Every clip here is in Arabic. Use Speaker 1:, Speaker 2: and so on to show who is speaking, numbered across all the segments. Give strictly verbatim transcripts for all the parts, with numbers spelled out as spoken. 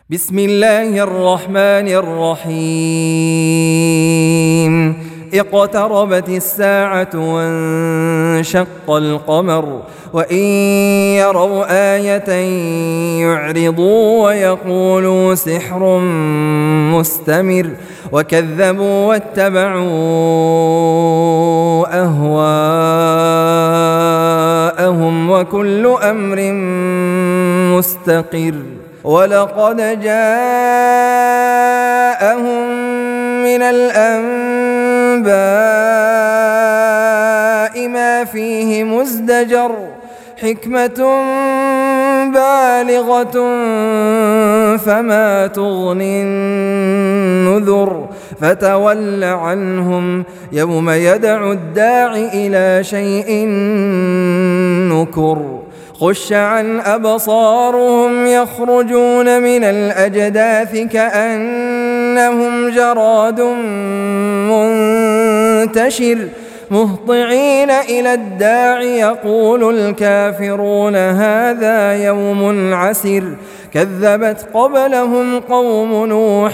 Speaker 1: بسم الله الرحمن الرحيم اقتربت الساعة وانشق القمر وإن يروا آية يعرضوا ويقولوا سحر مستمر وكذبوا واتبعوا أهواءهم وكل أمر مستقر ولقد جاءهم من الأنباء ما فيه مزدجر حكمة بالغة فما تغني النذر فتول عنهم يوم يدعو الداع إلى شيء نكر خش عن أبصارهم يخرجون من الأجداث كأنهم جراد منتشر مهطعين إلى الداع يقول الكافرون هذا يوم عسر كذبت قبلهم قوم نوح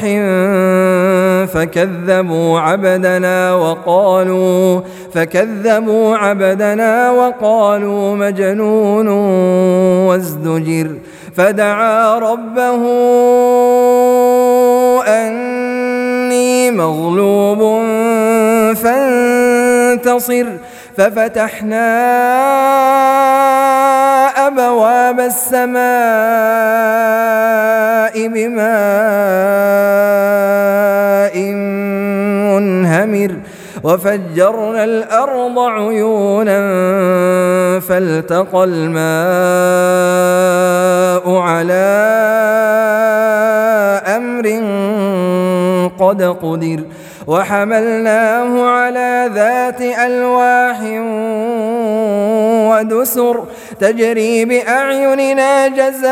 Speaker 1: فكذبوا عبدنا وقالوا فكذبوا عبدنا وقالوا مجنون وازدجر فدعا ربه أني مغلوب فانتصر ففتحنا أبواب السماء بماء منهمر وفجرنا الأرض عيونا فالتقى الماء على أمر قد قدر وحملناه على ذات ألواح ودسر تجري بأعيننا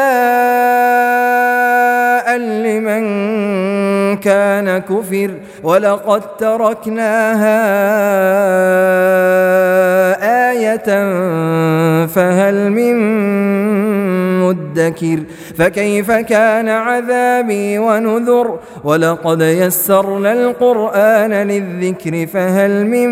Speaker 1: جزاء لمن كان كفر ولقد تركناها آية فهل من مدكر فكيف كان عذابي ونذر ولقد يسرنا القرآن للذكر فهل من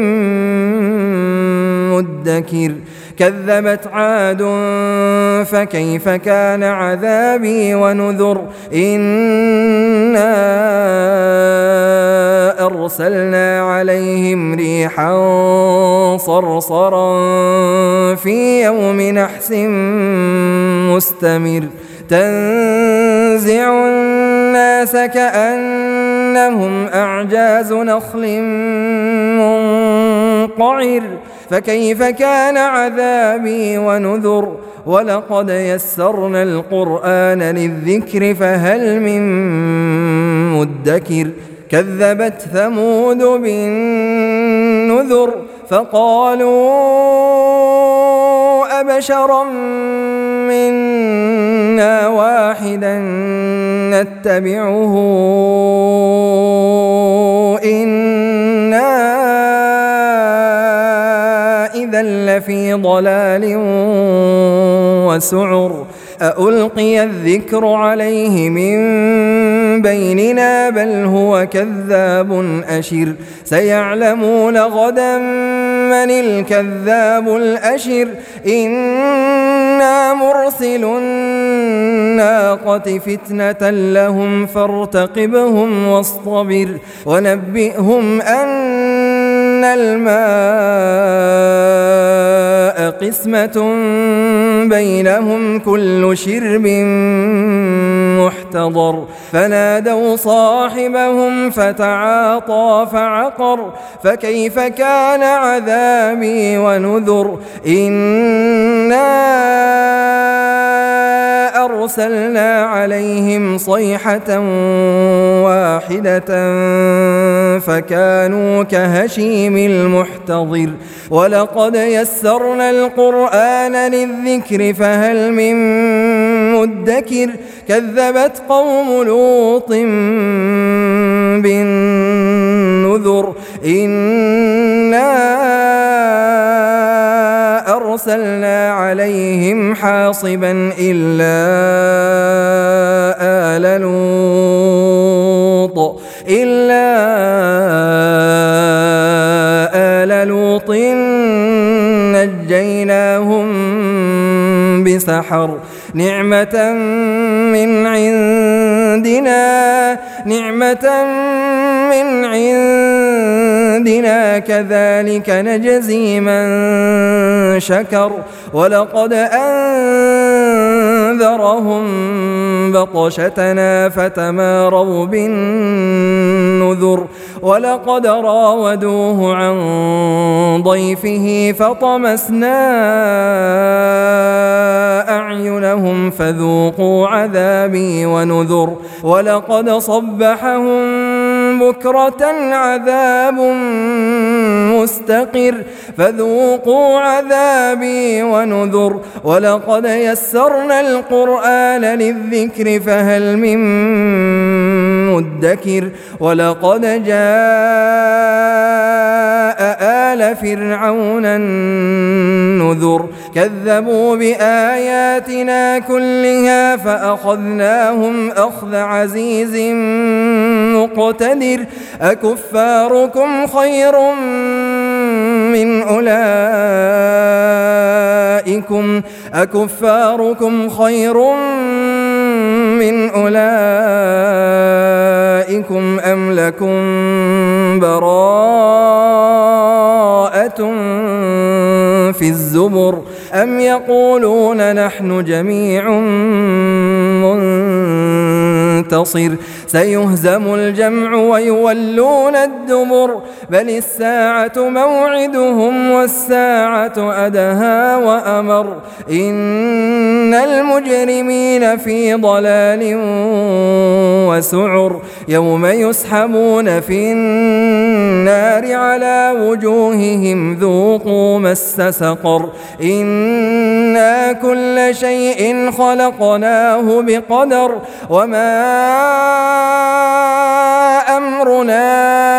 Speaker 1: مدكر كذبت عاد فكيف كان عذابي ونذر إنا أرسلنا عليهم ريحا صرصرا في يوم نحس مستمر تنزع الناس كأنهم أعجاز نخل منقعر فكيف كان عذابي ونذر ولقد يسرنا القرآن للذكر فهل من مدكر كذبت ثمود بالنذر فقالوا أبشرا منا واحدا نتبعه إنا إذا لفي ضلال وسعر أألقي الذكر عليه من بيننا بل هو كذاب أشر سيعلمون غدا من الكذاب الأشر إنا مرسل الناقة فتنة لهم فارتقبهم واصطبر ونبئهم أن الماء قسمة بينهم كل شرب محتضر فنادوا صاحبهم فتعاطى فعقر فكيف كان عذابي ونذر إنا أرسلنا عليهم صيحة واحدة فكانوا كهشيم المحتضر ولقد يسرنا القرآن للذكر فهل من مدكر كذبت قوم لوط بالنذر إنا أرسلنا أرسلنا عليهم حاصبا إلا آل لوط إلا آل لوط نجيناهم بسحر نعمة من عندنا نعمة من عندنا كذلك نجزي من شكر ولقد أنذرهم بطشتنا فتماروا بالنذر ولقد راودوه عن ضيفه فطمسنا أعينهم فذوقوا عذابي ونذر ولقد صبحهم بكرة عذاب مستقر فذوقوا عذابي ونذر ولقد يسرنا القرآن للذكر فهل من مدكر ولقد جاء آل فرعون النذر كذبوا بآياتنا كلها فأخذناهم أخذ عزيز مقتدر أكفاركم خير من أولئكم أكفاركم خير من أولئكم أم لكم براءة في الزبر أم يقولون نحن جميع منتصر سيهزم الجمع ويولون الدبر بل الساعة موعدهم والساعة أدهى وأمر إن المجرمين في ضلال وسعر يوم يسحبون في النار على وجوههم ذوقوا مس سقر إنا كل شيء خلقناه بقدر وما أمرنا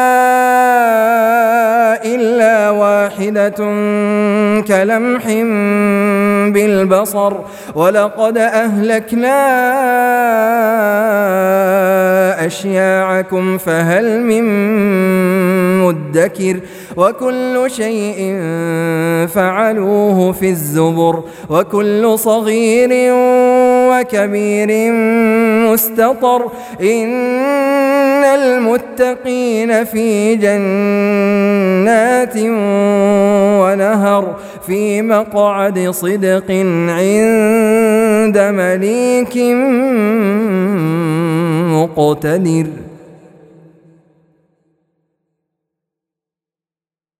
Speaker 1: إلا واحدة كلمح بالبصر ولقد أهلكنا أشياعكم فهل من مدكر وكل شيء فعلوه في الزبر وكل صغير وكبير مستطر إن المتقين في جنات ونهر في مقعد صدق عند مليك مقتدر.